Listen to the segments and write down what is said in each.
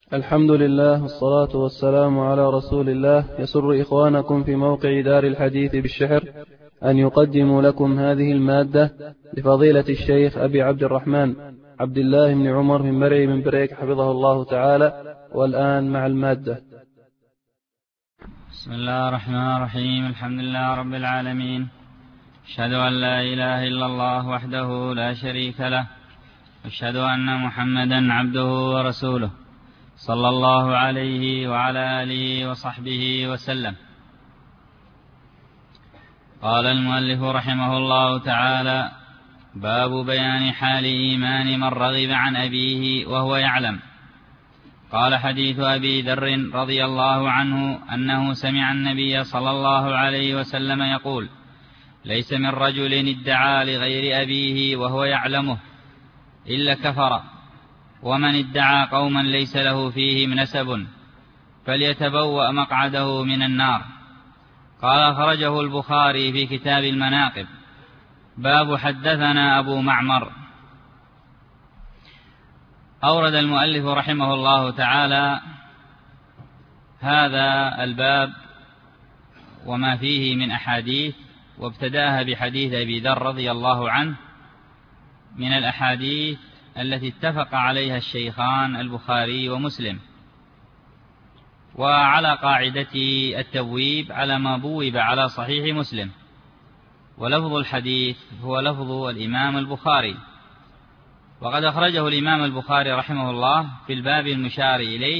الحمد لله والصلاة والسلام على رسول الله. يسر إخوانكم في موقع دار الحديث بالشحر أن يقدموا لكم هذه المادة لفضيلة الشيخ أبي عبد الرحمن عبد الله بن عمر من مرعي من بريك حفظه الله تعالى. والآن مع المادة. بسم الله الرحمن الرحيم. الحمد لله رب العالمين، أشهد أن لا إله إلا الله وحده لا شريك له، أشهد أن محمدا عبده ورسوله صلى الله عليه وعلى آله وصحبه وسلم. قال المؤلف رحمه الله تعالى: باب بيان حال إيمان من رغب عن أبيه وهو يعلم. قال: حديث أبي ذر رضي الله عنه أنه سمع النبي صلى الله عليه وسلم يقول: ليس من رجل ادعى لغير أبيه وهو يعلمه إلا كفر، ومن ادعى قوما ليس له فيهم نسب فليتبوأ مقعده من النار. قال: أخرجه البخاري في كتاب المناقب. باب حدثنا أبو معمر. أورد المؤلف رحمه الله تعالى هذا الباب وما فيه من أحاديث، وابتداها بحديث أبي ذر رضي الله عنه من الأحاديث التي اتفق عليها الشيخان البخاري ومسلم، وعلى قاعدة التبويب على ما بوب على صحيح مسلم، ولفظ الحديث هو لفظ الإمام البخاري. وقد أخرجه الإمام البخاري رحمه الله في الباب المشار إليه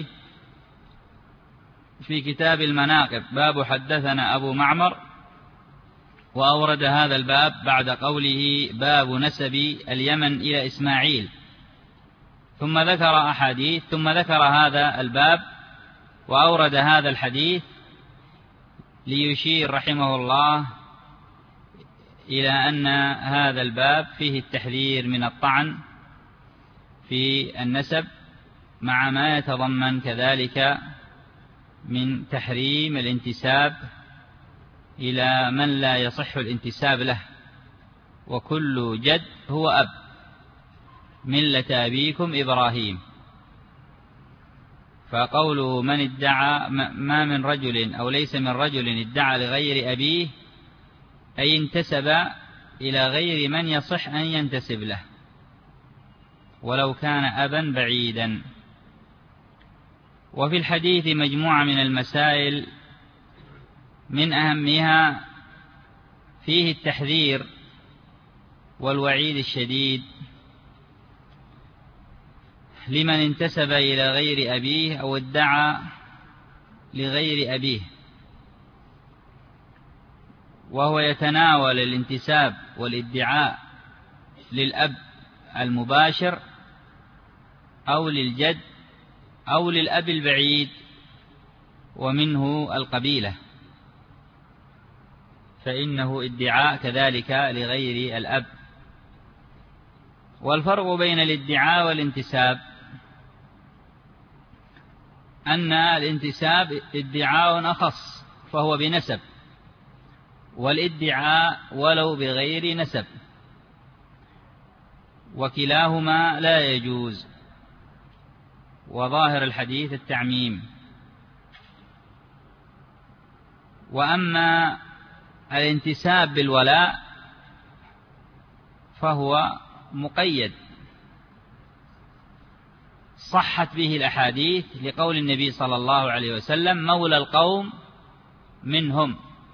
في كتاب المناقب، باب حدثنا أبو معمر، وأورد هذا الباب بعد قوله باب نسب اليمن إلى إسماعيل، ثم ذكر أحاديث، ثم ذكر هذا الباب وأورد هذا الحديث ليشير رحمه الله إلى أن هذا الباب فيه التحذير من الطعن في النسب، مع ما يتضمن كذلك من تحريم الانتساب إلى من لا يصح الانتساب له، وكل جد هو أب، ملة أبيكم إبراهيم. فقوله من ادعى ما من رجل أو ليس من رجل ادعى لغير أبيه، أي انتسب إلى غير من يصح أن ينتسب له ولو كان أبا بعيدا. وفي الحديث مجموعة من المسائل، من أهمها فيه التحذير والوعيد الشديد لمن انتسب إلى غير أبيه أو ادعى لغير أبيه، وهو يتناول الانتساب والادعاء للأب المباشر أو للجد أو للأب البعيد، ومنه القبيلة، فإنه ادعاء كذلك لغير الأب. والفرق بين الادعاء والانتساب أن الانتساب ادعاء أخص فهو بنسب، والادعاء ولو بغير نسب، وكلاهما لا يجوز، وظاهر الحديث التعميم. وأما الانتساب بالولاء فهو مقيد، صحت به الأحاديث لقول النبي صلى الله عليه وسلم: مولى القوم منهم.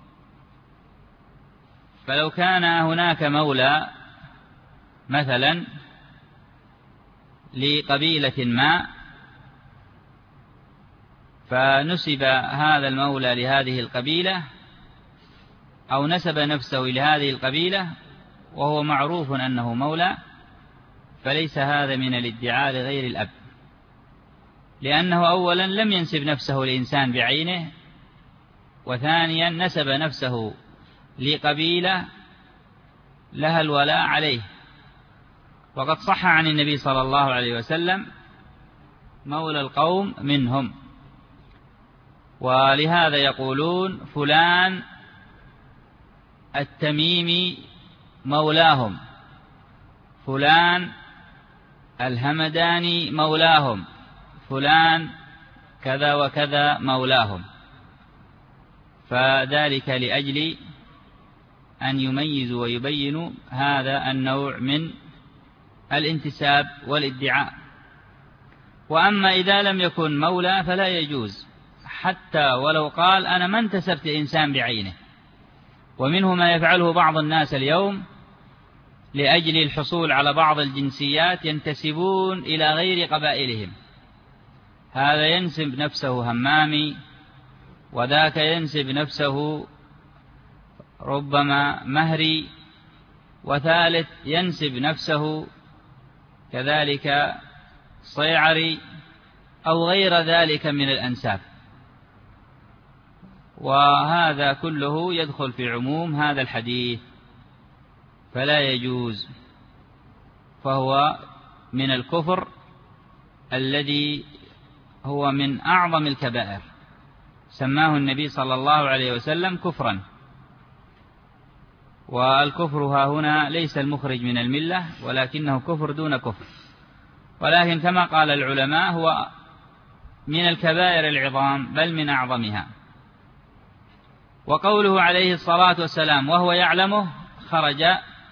فلو كان هناك مولى مثلا لقبيلة ما، فنسب هذا المولى لهذه القبيلة أو نسب نفسه لهذه القبيلة وهو معروف أنه مولى، فليس هذا من الادعاء لغير الأب، لأنه أولا لم ينسب نفسه لإنسان بعينه، وثانيا نسب نفسه لقبيلة لها الولاء عليه. وقد صح عن النبي صلى الله عليه وسلم: مولى القوم منهم. ولهذا يقولون فلان التميمي مولاهم، فلان الهمداني مولاهم، فلان كذا وكذا مولاهم، فذلك لأجل أن يميزوا ويبينوا هذا النوع من الانتساب والادعاء. وأما إذا لم يكن مولى فلا يجوز، حتى ولو قال أنا ما انتسبت إنسان بعينه. ومنه ما يفعله بعض الناس اليوم لأجل الحصول على بعض الجنسيات، ينتسبون إلى غير قبائلهم، هذا ينسب نفسه همامي، وذاك ينسب نفسه ربما مهري، وثالث ينسب نفسه كذلك صيعري أو غير ذلك من الأنساب، وهذا كله يدخل في عموم هذا الحديث، فلا يجوز، فهو من الكفر الذي هو من أعظم الكبائر، سماه النبي صلى الله عليه وسلم كفرا. والكفر ها هنا ليس المخرج من الملة، ولكنه كفر دون كفر، ولكن كما قال العلماء هو من الكبائر العظام بل من أعظمها. وقوله عليه الصلاة والسلام وهو يعلمه، خرج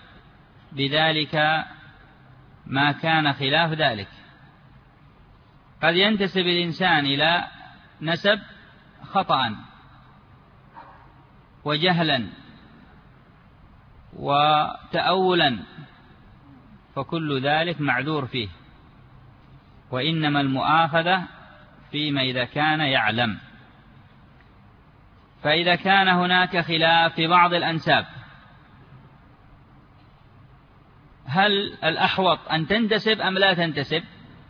بذلك ما كان خلاف ذلك. قد ينتسب الإنسان إلى نسب خطأ وجهلا وتأولا، فكل ذلك معذور فيه، وإنما المؤاخذة فيما إذا كان يعلم. فإذا كان هناك خلاف في بعض الأنساب، هل الأحوط أن تنتسب أم لا تنتسب؟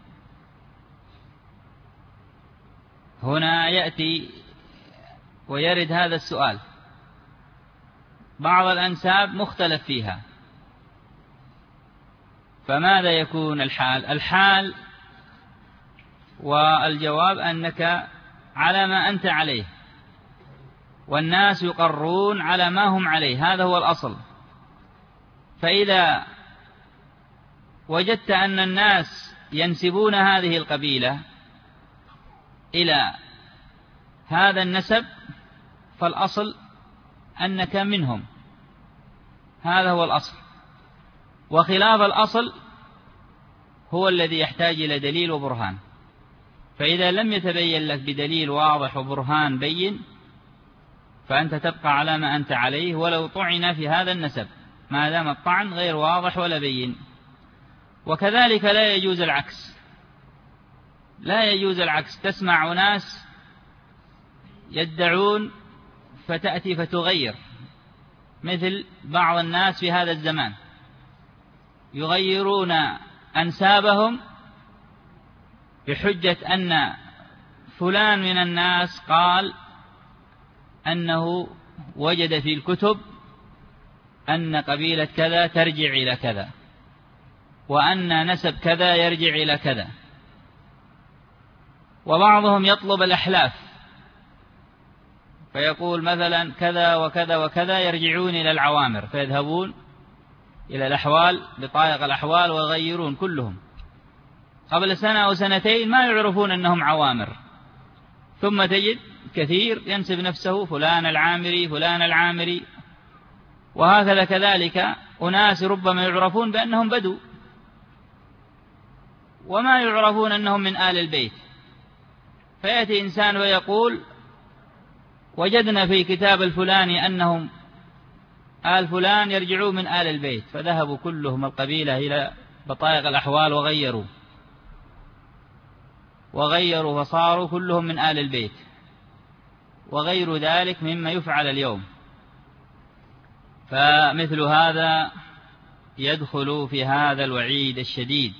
هنا يأتي ويرد هذا السؤال. بعض الأنساب مختلف فيها، فماذا يكون الحال؟ الحال والجواب أنك على ما أنت عليه، والناس يقرون على ما هم عليه، هذا هو الأصل. فإذا وجدت أن الناس ينسبون هذه القبيلة إلى هذا النسب، فالأصل أنك منهم، هذا هو الأصل. وخلاف الأصل هو الذي يحتاج إلى دليل وبرهان. فإذا لم يتبين لك بدليل واضح وبرهان بين، فأنت تبقى على ما أنت عليه ولو طعن في هذا النسب، ما دام الطعن غير واضح ولا بين. وكذلك لا يجوز العكس، لا يجوز العكس. تسمع ناس يدعون فتأتي فتغير، مثل بعض الناس في هذا الزمان يغيرون أنسابهم بحجة أن فلان من الناس قال أنه وجد في الكتب أن قبيلة كذا ترجع إلى كذا، وأن نسب كذا يرجع إلى كذا. وبعضهم يطلب الأحلاف، فيقول مثلا كذا وكذا وكذا يرجعون إلى العوامر، فيذهبون إلى الأحوال بطائق الأحوال ويغيرون كلهم. قبل سنة أو سنتين ما يعرفون أنهم عوامر، ثم تجد كثير ينسب نفسه فلان العامري فلان العامري. وهكذا كذلك أناس ربما يعرفون بأنهم بدو، وما يعرفون أنهم من آل البيت. فيأتي إنسان ويقول وجدنا في كتاب الفلاني أنهم آل فلان يرجعون من آل البيت، فذهبوا كلهم القبيلة إلى بطائق الأحوال وغيروا فصاروا كلهم من آل البيت، وغير ذلك مما يفعل اليوم. فمثل هذا يدخل في هذا الوعيد الشديد.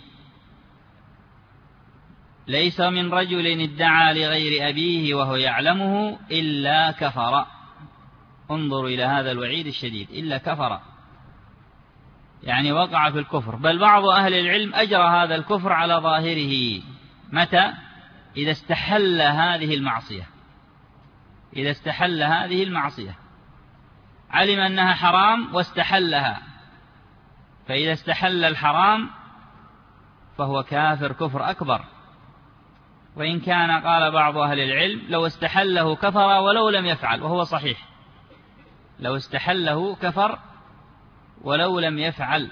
ليس من رجل ادعى لغير أبيه وهو يعلمه إلا كفر. انظروا إلى هذا الوعيد الشديد، إلا كفر، يعني وقع في الكفر. بل بعض أهل العلم أجرى هذا الكفر على ظاهره. متى؟ إذا استحل هذه المعصية، إذا استحل هذه المعصية، علم أنها حرام واستحلها، فإذا استحل الحرام فهو كافر كفر أكبر. وإن كان قال بعض أهل العلم لو استحله كفر ولو لم يفعل، وهو صحيح، لو استحله كفر ولو لم يفعل.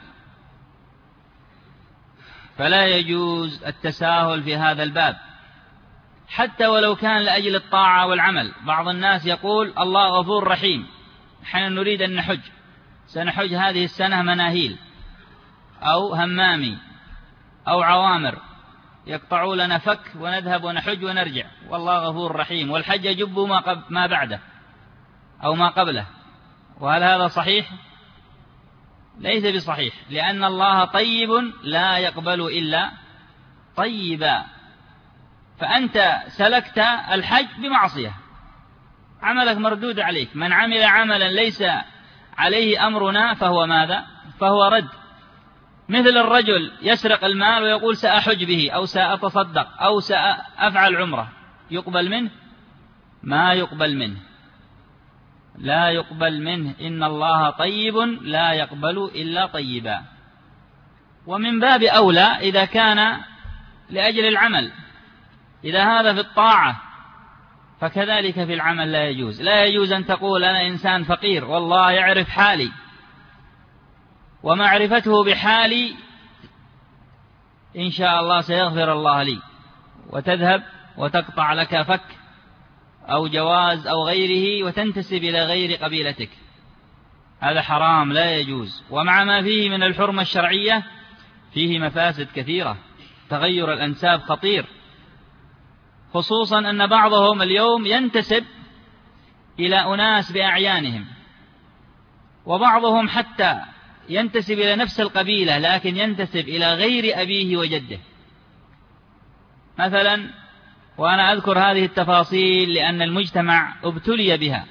فلا يجوز التساهل في هذا الباب حتى ولو كان لأجل الطاعة والعمل. بعض الناس يقول الله غفور رحيم، نحن نريد أن نحج، سنحج هذه السنة مناهيل أو همامي أو عوامر، يقطعوا لنا فك ونذهب ونحج ونرجع، والله غفور رحيم، والحج يجب ما بعده أو ما قبله. وهل هذا صحيح؟ ليس بصحيح، لأن الله طيب لا يقبل إلا طيبا. فأنت سلكت الحج بمعصية، عملك مردود عليك. من عمل عملا ليس عليه أمرنا فهو ماذا؟ فهو رد. مثل الرجل يسرق المال ويقول سأحج به أو سأتصدق أو سأفعل عمرة، يقبل منه؟ ما يقبل منه، لا يقبل منه. إن الله طيب لا يقبل إلا طيبا. ومن باب أولى إذا كان لأجل العمل، إذا هذا في الطاعة فكذلك في العمل لا يجوز. لا يجوز أن تقول أنا إنسان فقير والله يعرف حالي، ومعرفته بحالي إن شاء الله سيغفر الله لي، وتذهب وتقطع لك فك أو جواز أو غيره وتنتسب إلى غير قبيلتك. هذا حرام لا يجوز. ومع ما فيه من الحرمة الشرعية فيه مفاسد كثيرة. تغير الأنساب خطير، خصوصا أن بعضهم اليوم ينتسب إلى أناس بأعيانهم، وبعضهم حتى ينتسب إلى نفس القبيلة لكن ينتسب إلى غير أبيه وجده. مثلا، وأنا أذكر هذه التفاصيل لأن المجتمع ابتلي بها،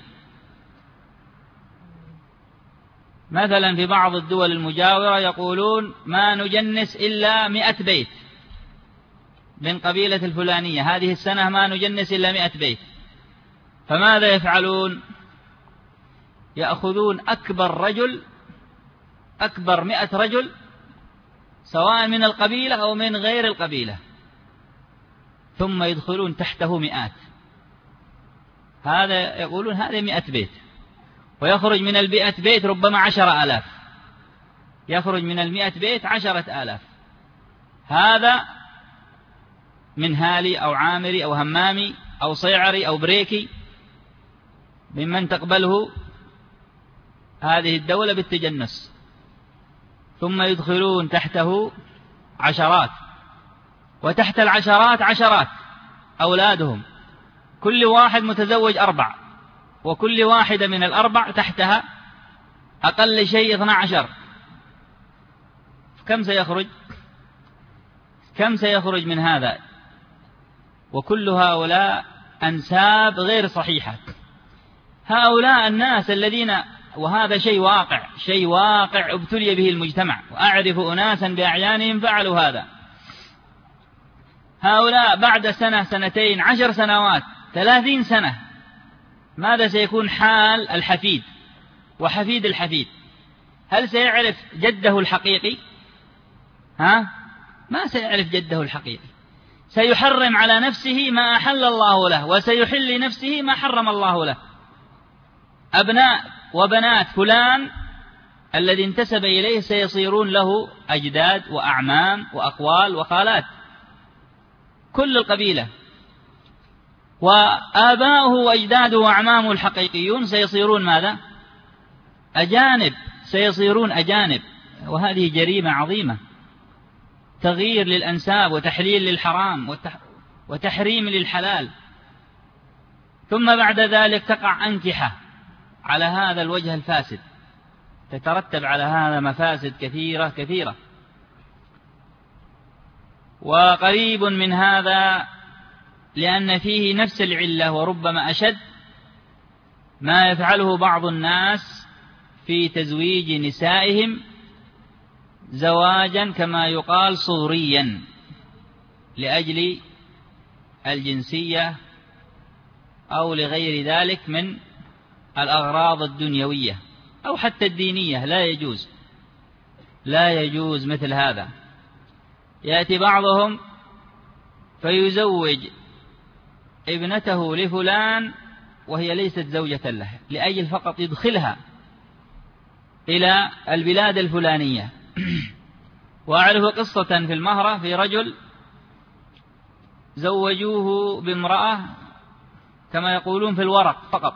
مثلا في بعض الدول المجاورة يقولون ما نجنس إلا 100 بيت من قبيلة الفلانية، هذه السنة ما نجنس إلا 100 بيت. فماذا يفعلون؟ يأخذون أكبر 100 رجل سواء من القبيلة أو من غير القبيلة، ثم يدخلون تحته مئات. هذا يقولون هذا 100 بيت، ويخرج من 100 بيت ربما 10,000، يخرج من 100 بيت 10,000. هذا من هالي أو عامري أو همامي أو صيعري أو بريكي، ممن تقبله هذه الدولة بالتجنس، ثم يدخلون تحته عشرات، وتحت العشرات عشرات أولادهم، كل واحد متزوج 4، وكل واحدة من 4 تحتها أقل شيء 12. كم سيخرج من هذا؟ وكل هؤلاء أنساب غير صحيحة. هؤلاء الناس الذين، وهذا شيء واقع ابتلي به المجتمع، وأعرف أناسا بأعيانهم فعلوا هذا. هؤلاء بعد سنة، سنتين، 10 سنوات، 30 سنة، ماذا سيكون حال الحفيد وحفيد الحفيد؟ هل سيعرف جده الحقيقي؟ ما سيعرف جده الحقيقي. سيحرم على نفسه ما أحل الله له، وسيحل لنفسه ما حرم الله له. أبناء وبنات فلان الذي انتسب إليه سيصيرون له أجداد وأعمام وأقوال وخالات، كل القبيلة. وآباؤه وأجداده وأعمامه الحقيقيون سيصيرون ماذا؟ أجانب، سيصيرون أجانب. وهذه جريمة عظيمة، تغيير للأنساب وتحليل للحرام وتحريم للحلال. ثم بعد ذلك تقع أنكحة على هذا الوجه الفاسد، تترتب على هذا مفاسد كثيرة كثيرة. وقريب من هذا لأن فيه نفس العلة وربما أشد ما يفعله بعض الناس في تزويج نسائهم زواجا كما يقال صوريا لأجل الجنسية أو لغير ذلك من الأغراض الدنيوية أو حتى الدينية. لا يجوز مثل هذا. يأتي بعضهم فيزوج ابنته لفلان وهي ليست زوجة له، لأجل فقط يدخلها إلى البلاد الفلانية. وأعرف قصة في المهرة في رجل زوجوه بامرأة كما يقولون في الورق فقط،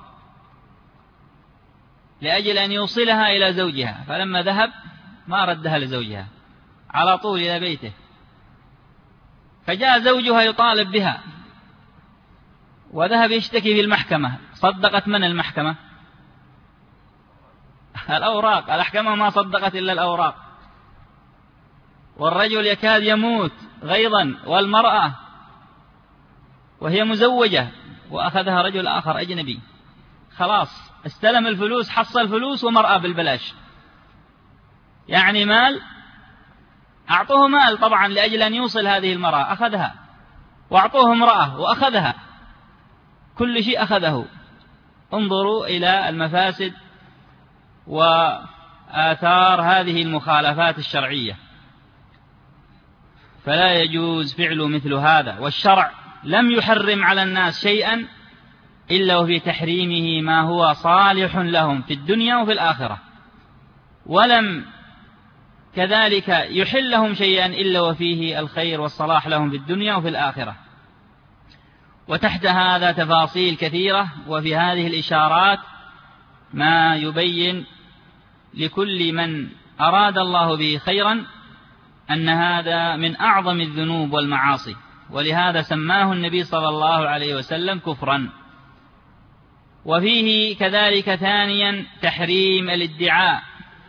لأجل أن يوصلها إلى زوجها، فلما ذهب ما ردها لزوجها، على طول إلى بيته، فجاء زوجها يطالب بها وذهب يشتكي في المحكمة. صدقت من المحكمة؟ الأوراق. الأحكمة ما صدقت إلا الأوراق، والرجل يكاد يموت غيظا، والمرأة وهي مزوجة، وأخذها رجل آخر أجنبي. خلاص استلم الفلوس، حصل فلوس ومرأة بالبلاش، يعني مال، أعطوه مال طبعا لأجل أن يوصل هذه المرأة، أخذها، وأعطوه امرأة وأخذها، كل شيء أخذه. انظروا إلى المفاسد وآثار هذه المخالفات الشرعية. فلا يجوز فعل مثل هذا، والشرع لم يحرم على الناس شيئا إلا وفي تحريمه ما هو صالح لهم في الدنيا وفي الآخرة، ولم كذلك يحل لهم شيئا إلا وفيه الخير والصلاح لهم في الدنيا وفي الآخرة. وتحت هذا تفاصيل كثيرة، وفي هذه الإشارات ما يبين لكل من أراد الله به خيرا أن هذا من أعظم الذنوب والمعاصي، ولهذا سماه النبي صلى الله عليه وسلم كفرا. وفيه كذلك ثانيا تحريم الادعاء.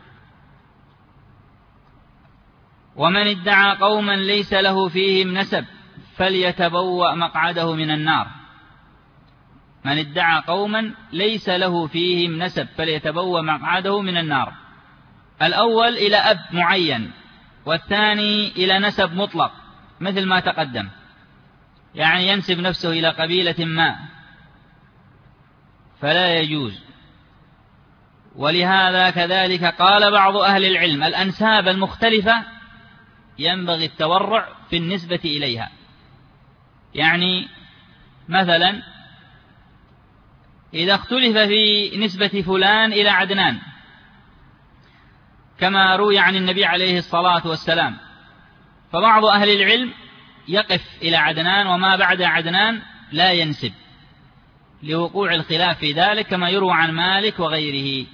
ومن ادعى قوما ليس له فيهم نسب فليتبوأ مقعده من النار. من ادعى قوما ليس له فيهم نسب فليتبوأ مقعده من النار. الأول إلى أب معين، والثاني إلى نسب مطلق مثل ما تقدم، يعني ينسب نفسه إلى قبيلة ما، فلا يجوز. ولهذا كذلك قال بعض أهل العلم الأنساب المختلفة ينبغي التورع في النسبة إليها. يعني مثلا إذا اختلف في نسبة فلان إلى عدنان كما روي عن النبي عليه الصلاة والسلام، فبعض أهل العلم يقف إلى عدنان وما بعد عدنان لا ينسب، لوقوع الخلاف في ذلك كما يروى عن مالك وغيره.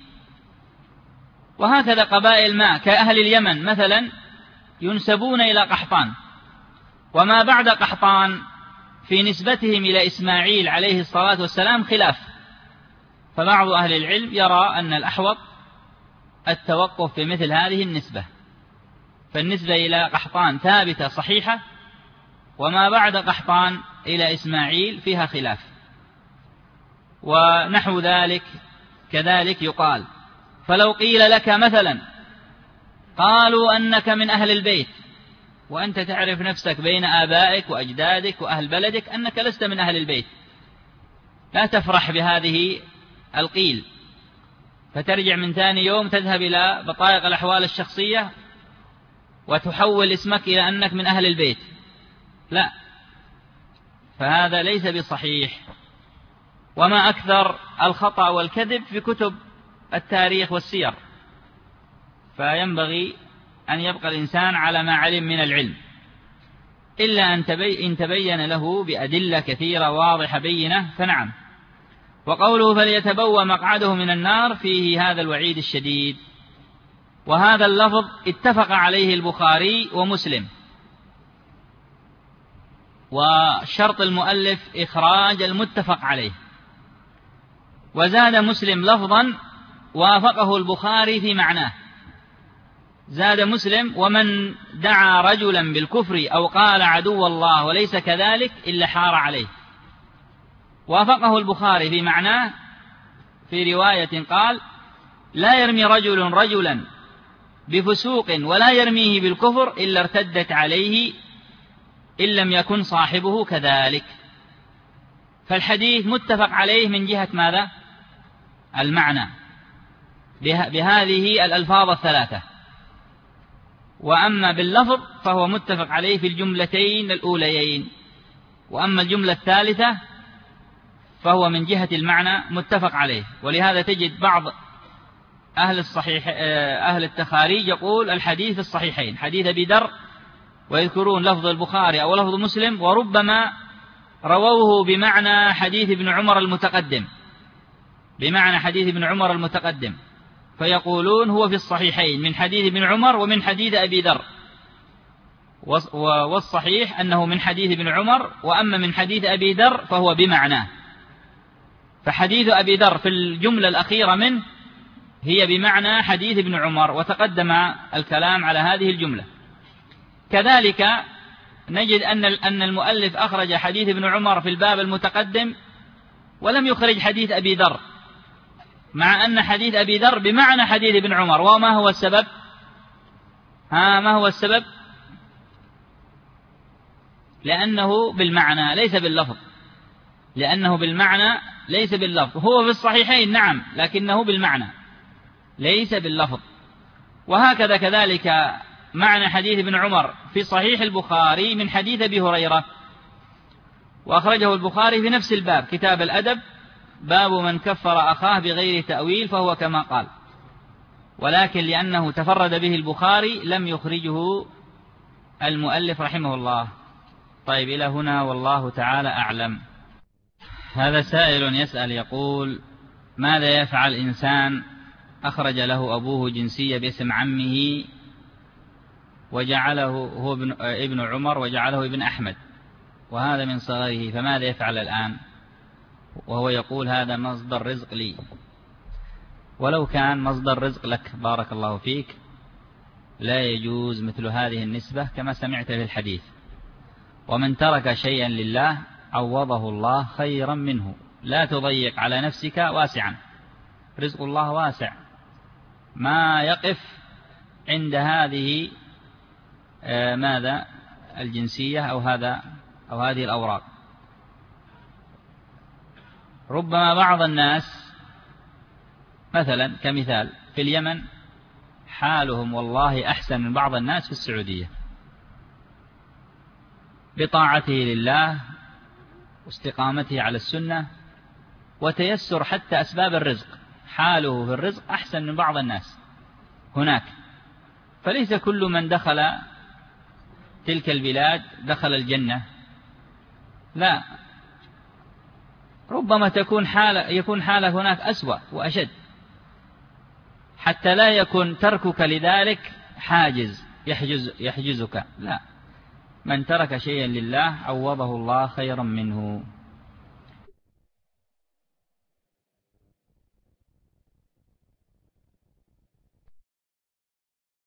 وهكذا قبائل ما كأهل اليمن مثلا ينسبون إلى قحطان، وما بعد قحطان في نسبتهم إلى إسماعيل عليه الصلاة والسلام خلاف، فبعض أهل العلم يرى أن الأحوط التوقف في مثل هذه النسبة، فالنسبة إلى قحطان ثابتة صحيحة، وما بعد قحطان إلى إسماعيل فيها خلاف. ونحو ذلك كذلك يقال. فلو قيل لك مثلا قالوا أنك من أهل البيت، وأنت تعرف نفسك بين آبائك وأجدادك وأهل بلدك أنك لست من أهل البيت، لا تفرح بهذه القيل، فترجع من ثاني يوم تذهب إلى بطايق الأحوال الشخصية وتحول اسمك إلى أنك من أهل البيت، لا، فهذا ليس بصحيح. وما أكثر الخطأ والكذب في كتب التاريخ والسير، فينبغي أن يبقى الإنسان على ما علم من العلم، إلا أن تبين له بأدلة كثيرة واضحة بينة فنعم. وقوله فليتبوأ مقعده من النار فيه هذا الوعيد الشديد. وهذا اللفظ اتفق عليه البخاري ومسلم، وشرط المؤلف إخراج المتفق عليه. وزاد مسلم لفظا وافقه البخاري في معناه، زاد مسلم ومن دعا رجلا بالكفر أو قال عدو الله وليس كذلك إلا حار عليه. وافقه البخاري في معناه في رواية قال لا يرمي رجل رجلا بفسوق ولا يرميه بالكفر إلا ارتدت عليه إن لم يكن صاحبه كذلك. فالحديث متفق عليه من جهة ماذا؟ المعنى بهذه الألفاظ الثلاثة. وأما باللفظ فهو متفق عليه في الجملتين الأوليين، وأما الجملة الثالثة فهو من جهة المعنى متفق عليه. ولهذا تجد بعض أهل التخاريج يقول الحديث في الصحيحين حديث أبي ذر، ويذكرون لفظ البخاري أو لفظ مسلم، وربما رووه بمعنى حديث ابن عمر المتقدم، بمعنى حديث ابن عمر المتقدم، فيقولون هو في الصحيحين من حديث ابن عمر ومن حديث أبي ذر، والصحيح أنه من حديث ابن عمر، وأما من حديث أبي ذر فهو بمعناه. فحديث أبي ذر في الجملة الأخيرة منه هي بمعنى حديث ابن عمر، وتقدم الكلام على هذه الجملة. كذلك نجد أن المؤلف أخرج حديث ابن عمر في الباب المتقدم ولم يخرج حديث أبي ذر، مع أن حديث أبي ذر بمعنى حديث ابن عمر. وما هو السبب؟ ما هو السبب؟ لأنه بالمعنى ليس باللفظ، لأنه بالمعنى ليس باللفظ. هو في الصحيحين نعم، لكنه بالمعنى ليس باللفظ. وهكذا كذلك معنى حديث ابن عمر في صحيح البخاري من حديث أبي هريرة، وأخرجه البخاري في نفس الباب، كتاب الأدب، باب من كفر أخاه بغير تأويل فهو كما قال، ولكن لأنه تفرد به البخاري لم يخرجه المؤلف رحمه الله. طيب، إلى هنا والله تعالى أعلم. هذا سائل يسأل يقول: ماذا يفعل إنسان أخرج له أبوه جنسية باسم عمه وجعله هو ابن عمر وجعله ابن أحمد، وهذا من صغره، فماذا يفعل الآن؟ وهو يقول: هذا مصدر رزق لي. ولو كان مصدر رزق لك بارك الله فيك لا يجوز مثل هذه النسبة كما سمعت في الحديث. ومن ترك شيئا لله عوضه الله خيرا منه. لا تضيق على نفسك واسعا، رزق الله واسع، ما يقف عند هذه ماذا الجنسية أو هذه الأوراق. ربما بعض الناس مثلا كمثال في اليمن حالهم والله أحسن من بعض الناس في السعودية بطاعته لله واستقامته على السنة وتيسر حتى أسباب الرزق، حاله في الرزق أحسن من بعض الناس هناك. فليس كل من دخل تلك البلاد دخل الجنة، لا، ربما يكون حالة هناك أسوأ وأشد، حتى لا يكون تركك لذلك حاجز يحجزك. لا، من ترك شيئا لله عوضه الله خيرا منه.